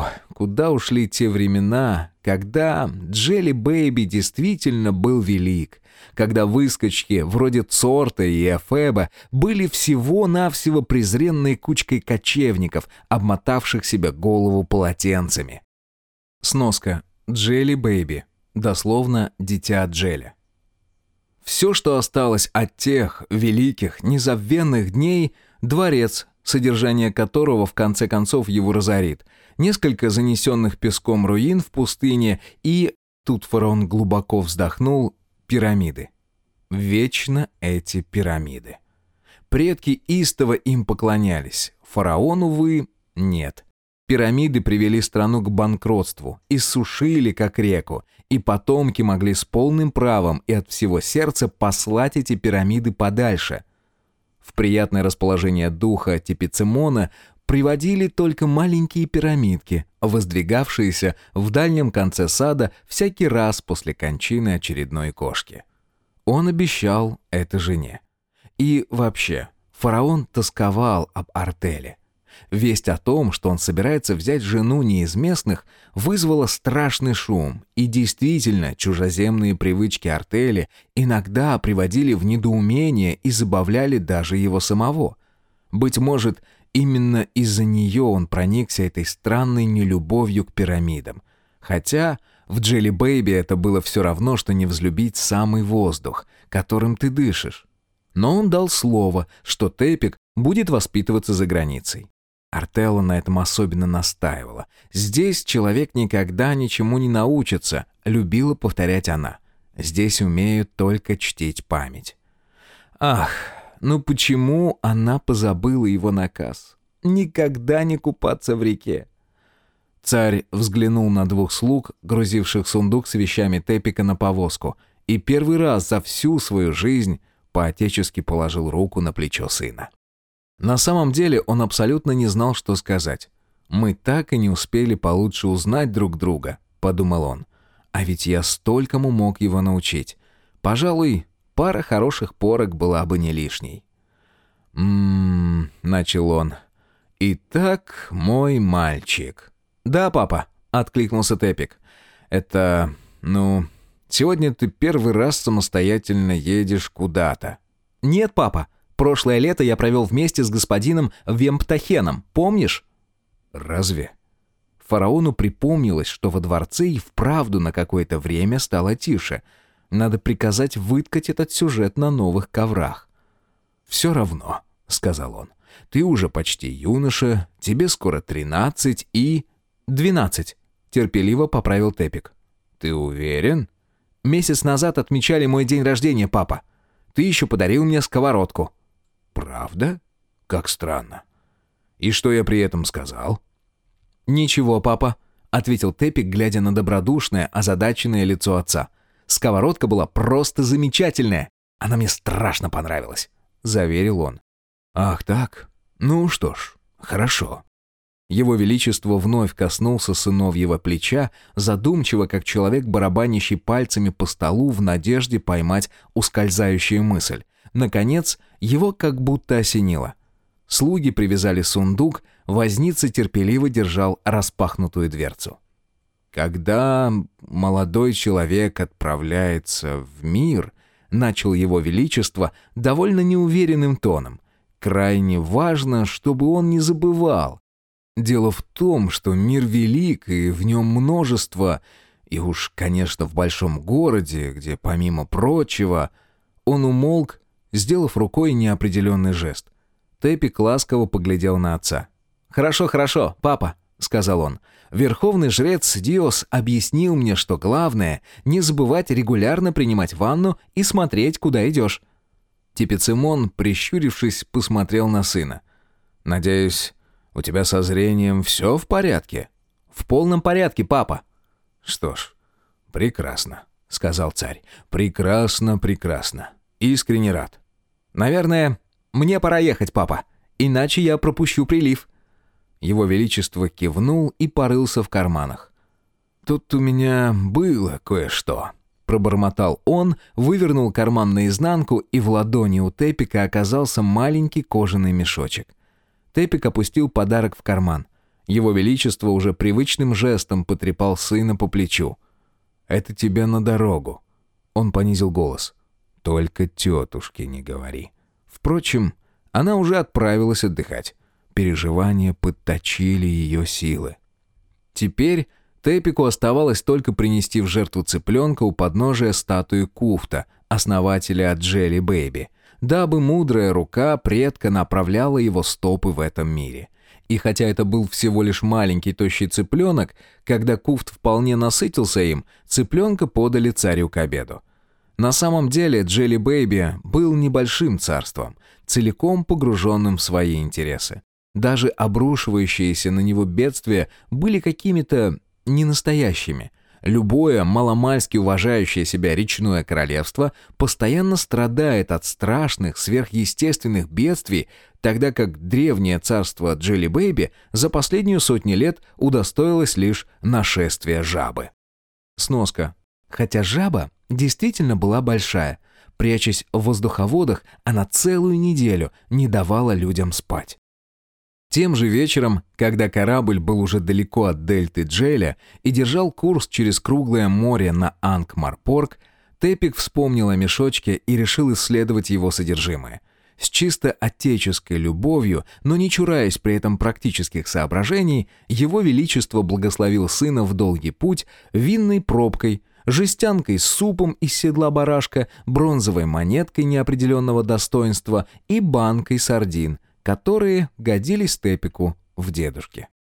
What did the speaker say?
куда ушли те времена, когда Джелли Бэйби действительно был велик, когда выскочки вроде Цорта и Эфеба были всего-навсего презренной кучкой кочевников, обмотавших себе голову полотенцами. Сноска. Джелли Бэйби. Дословно «дитя Джелли». Все, что осталось от тех великих, незабвенных дней – дворец, содержание которого в конце концов его разорит, несколько занесенных песком руин в пустыне и, тут фараон глубоко вздохнул, пирамиды. Вечно эти пирамиды. Предки истово им поклонялись, фараону, увы, нет. Пирамиды привели страну к банкротству, иссушили как реку, и потомки могли с полным правом и от всего сердца послать эти пирамиды подальше. В приятное расположение духа Тепицемона приводили только маленькие пирамидки, воздвигавшиеся в дальнем конце сада всякий раз после кончины очередной кошки. Он обещал это жене. И вообще, фараон тосковал об Артеле. Весть о том, что он собирается взять жену не из местных, вызвала страшный шум, и действительно чужеземные привычки Артели иногда приводили в недоумение и забавляли даже его самого. Быть может, именно из-за нее он проникся этой странной нелюбовью к пирамидам. Хотя в Джелли Бэйби это было все равно, что не взлюбить самый воздух, которым ты дышишь. Но он дал слово, что Тепик будет воспитываться за границей. Артелла на этом особенно настаивала. «Здесь человек никогда ничему не научится», — любила повторять она. «Здесь умеют только чтить память». Ах, ну почему она позабыла его наказ? Никогда не купаться в реке. Царь взглянул на двух слуг, грузивших сундук с вещами Тепика на повозку, и первый раз за всю свою жизнь по-отечески положил руку на плечо сына. На самом деле он абсолютно не знал, что сказать. «Мы так и не успели получше узнать друг друга», — подумал он. «А ведь я столькому мог его научить. Пожалуй, пара хороших порок была бы не лишней». Начал он. «Итак, мой мальчик». «Да, папа», — откликнулся Тепик. «Это, сегодня ты первый раз самостоятельно едешь куда-то». «Нет, папа. Прошлое лето я провел вместе с господином Вемптахеном, помнишь?» «Разве?» Фараону припомнилось, что во дворце и вправду на какое-то время стало тише. Надо приказать выткать этот сюжет на новых коврах. «Все равно», — сказал он, — «ты уже почти юноша, тебе скоро 13 и...» 12, терпеливо поправил Тепик. «Ты уверен?» «Месяц назад отмечали мой день рождения, папа. Ты еще подарил мне сковородку». «Правда? Как странно. И что я при этом сказал?» «Ничего, папа», — ответил Тепик, глядя на добродушное, озадаченное лицо отца. «Сковородка была просто замечательная. Она мне страшно понравилась», — заверил он. «Ах так? Ну что ж, хорошо». Его Величество вновь коснулся сыновьего плеча, задумчиво, как человек, барабанящий пальцами по столу в надежде поймать ускользающую мысль. Наконец, его как будто осенило. Слуги привязали сундук, возница терпеливо держал распахнутую дверцу. «Когда молодой человек отправляется в мир», — начал его Величество довольно неуверенным тоном, «крайне важно, чтобы он не забывал. Дело в том, что мир велик, и в нем множество, и уж, конечно, в большом городе, где, помимо прочего...» Он умолк, сделав рукой неопределенный жест. Тепик ласково поглядел на отца. «Хорошо, хорошо, папа», — сказал он. «Верховный жрец Диос объяснил мне, что главное — не забывать регулярно принимать ванну и смотреть, куда идешь». Тепицемон, прищурившись, посмотрел на сына. «Надеюсь, у тебя со зрением все в порядке?» «В полном порядке, папа». «Что ж, прекрасно», — сказал царь. «Прекрасно, прекрасно. Искренне рад». «Наверное, мне пора ехать, папа, иначе я пропущу прилив». Его Величество кивнул и порылся в карманах. «Тут у меня было кое-что», — пробормотал он, вывернул карман наизнанку, и в ладони у Тепика оказался маленький кожаный мешочек. Тепик опустил подарок в карман. Его Величество уже привычным жестом потрепал сына по плечу. «Это тебе на дорогу». Он понизил голос. «Только тетушке не говори». Впрочем, она уже отправилась отдыхать. Переживания подточили ее силы. Теперь Тепику оставалось только принести в жертву цыпленка у подножия статуи Куфта, основателя Jelly Baby, дабы мудрая рука предка направляла его стопы в этом мире. И хотя это был всего лишь маленький тощий цыпленок, когда Куфт вполне насытился им, цыпленка подали царю к обеду. На самом деле Jelly Baby был небольшим царством, целиком погруженным в свои интересы. Даже обрушивающиеся на него бедствия были какими-то ненастоящими. Любое маломальски уважающее себя речное королевство постоянно страдает от страшных сверхъестественных бедствий, тогда как древнее царство Jelly Baby за последнюю сотню лет удостоилось лишь нашествия жабы. Сноска. Хотя жаба действительно была большая, прячась в воздуховодах, она целую неделю не давала людям спать. Тем же вечером, когда корабль был уже далеко от дельты Джеля и держал курс через круглое море на Анкмар-Порт, Тепик вспомнил о мешочке и решил исследовать его содержимое. С чисто отеческой любовью, но не чураясь при этом практических соображений, его величество благословил сына в долгий путь винной пробкой, жестянкой с супом из седла барашка, бронзовой монеткой неопределенного достоинства и банкой сардин, которые годились Тепику в дедушке.